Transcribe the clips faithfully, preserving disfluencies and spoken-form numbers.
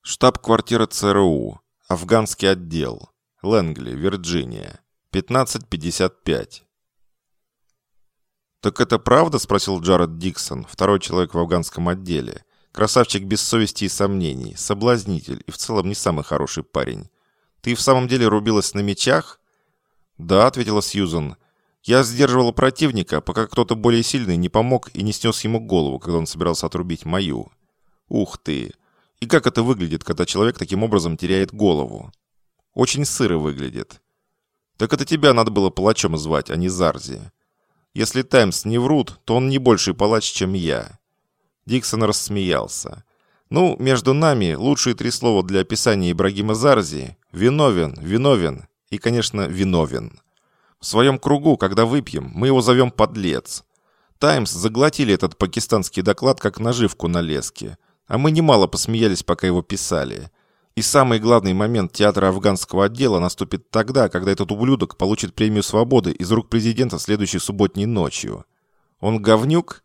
Штаб-квартира ЦРУ. Афганский отдел. Лэнгли, Вирджиния. пятнадцать пятьдесят пять. «Так это правда?» – спросил Джаред Диксон, второй человек в афганском отделе. Красавчик без совести и сомнений, соблазнитель и в целом не самый хороший парень. «Ты в самом деле рубилась на мечах?» «Да», – ответила Сьюзан. «Я сдерживала противника, пока кто-то более сильный не помог и не снес ему голову, когда он собирался отрубить мою». «Ух ты! И как это выглядит, когда человек таким образом теряет голову?» «Очень сыро выглядит». «Так это тебя надо было палачом звать, а не Зарзи. Если Таймс не врут, то он не больший палач, чем я». Диксон рассмеялся. «Ну, между нами лучшие три слова для описания Ибрагима Зарзи – виновен, виновен и, конечно, виновен. В своем кругу, когда выпьем, мы его зовем подлец. Таймс заглотили этот пакистанский доклад как наживку на леске, а мы немало посмеялись, пока его писали. И самый главный момент театра афганского отдела наступит тогда, когда этот ублюдок получит премию свободы из рук президента следующей субботней ночью. Он говнюк?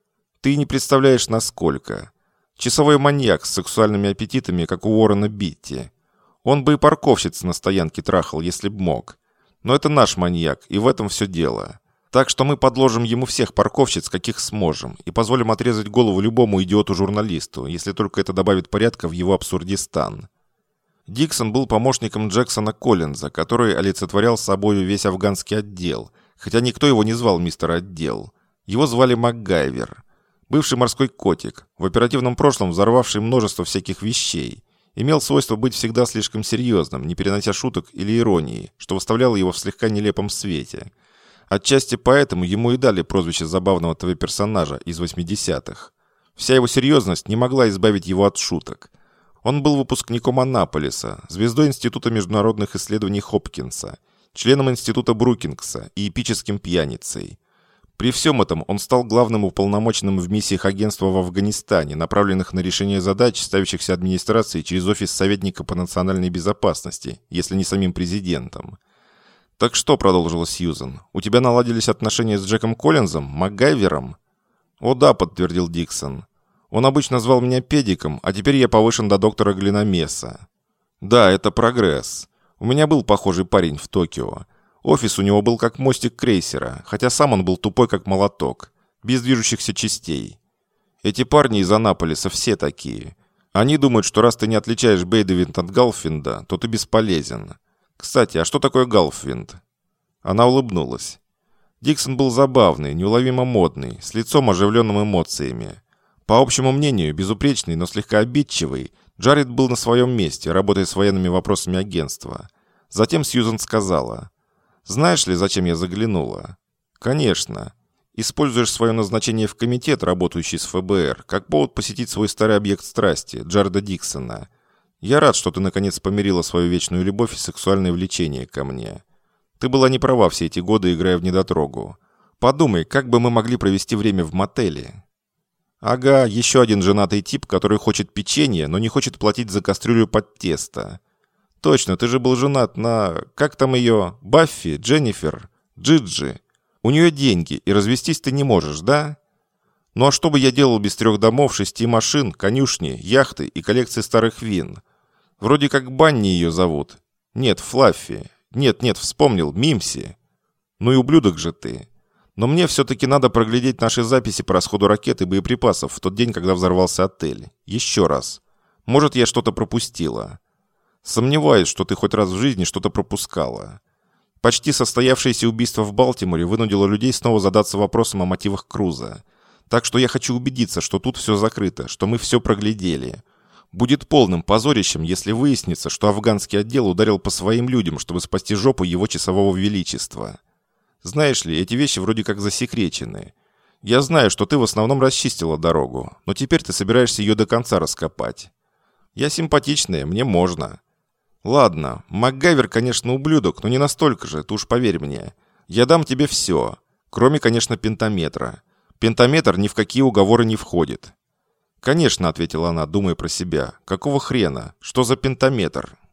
Ты не представляешь, насколько. Часовой маньяк с сексуальными аппетитами, как у Уоррена Битти. Он бы и парковщиц на стоянке трахал, если б мог. Но это наш маньяк, и в этом все дело. Так что мы подложим ему всех парковщиц, каких сможем, и позволим отрезать голову любому идиоту-журналисту, если только это добавит порядка в его абсурдистан». Диксон был помощником Джексона Коллинза, который олицетворял собой весь афганский отдел, хотя никто его не звал мистер Отдел. Его звали МакГайвер. Бывший морской котик, в оперативном прошлом взорвавший множество всяких вещей, имел свойство быть всегда слишком серьезным, не перенося шуток или иронии, что выставляло его в слегка нелепом свете. Отчасти поэтому ему и дали прозвище забавного ТВ-персонажа из восьмидесятых. Вся его серьезность не могла избавить его от шуток. Он был выпускником Аннаполиса, звездой Института международных исследований Хопкинса, членом Института Брукингса и эпическим пьяницей. При всем этом он стал главным уполномоченным в миссиях агентства в Афганистане, направленных на решение задач, ставящихся администрацией через офис советника по национальной безопасности, если не самим президентом. «Так что», — продолжила Сьюзан, — «у тебя наладились отношения с Джеком Коллинзом, МакГайвером?» «О да», — подтвердил Диксон. «Он обычно звал меня педиком, а теперь я повышен до доктора Глиномеса». «Да, это прогресс. У меня был похожий парень в Токио. Офис у него был как мостик крейсера, хотя сам он был тупой как молоток, без движущихся частей. Эти парни из Аннаполиса все такие. Они думают, что раз ты не отличаешь Бейдевинт от Галфвинда, то ты бесполезен. Кстати, а что такое Галфвинд?» Она улыбнулась. Диксон был забавный, неуловимо модный, с лицом, оживленным эмоциями. По общему мнению, безупречный, но слегка обидчивый, Джаред был на своем месте, работая с военными вопросами агентства. Затем Сьюзан сказала: «Знаешь ли, зачем я заглянула?» «Конечно. Используешь свое назначение в комитет, работающий с ФБР, как повод посетить свой старый объект страсти, Джареда Диксона. Я рад, что ты наконец помирила свою вечную любовь и сексуальное влечение ко мне. Ты была не права все эти годы, играя в недотрогу. Подумай, как бы мы могли провести время в мотеле?» «Ага, еще один женатый тип, который хочет печенье, но не хочет платить за кастрюлю под тесто. Точно, ты же был женат на... Как там ее? Баффи, Дженнифер, Джиджи. У нее деньги, и развестись ты не можешь, да? Ну а что бы я делал без трех домов, шести машин, конюшни, яхты и коллекции старых вин? Вроде как Банни ее зовут. Нет, Флаффи. Нет, нет, вспомнил, Мимси. Ну и ублюдок же ты. Но мне все-таки надо проглядеть наши записи по расходу ракет и боеприпасов в тот день, когда взорвался отель. Еще раз. Может, я что-то пропустила. Сомневаюсь, что ты хоть раз в жизни что-то пропускала. Почти состоявшееся убийство в Балтиморе вынудило людей снова задаться вопросом о мотивах Круза. Так что я хочу убедиться, что тут все закрыто, что мы все проглядели. Будет полным позорищем, если выяснится, что афганский отдел ударил по своим людям, чтобы спасти жопу его часового величества. Знаешь ли, эти вещи вроде как засекречены. Я знаю, что ты в основном расчистила дорогу, но теперь ты собираешься ее до конца раскопать. Я симпатичная, мне можно. Ладно, МакГайвер, конечно, ублюдок, но не настолько же, ты уж поверь мне. Я дам тебе все, кроме, конечно, пентаметра. Пентаметр ни в какие уговоры не входит». «Конечно», — ответила она, думая про себя. «Какого хрена? Что за пентаметр?»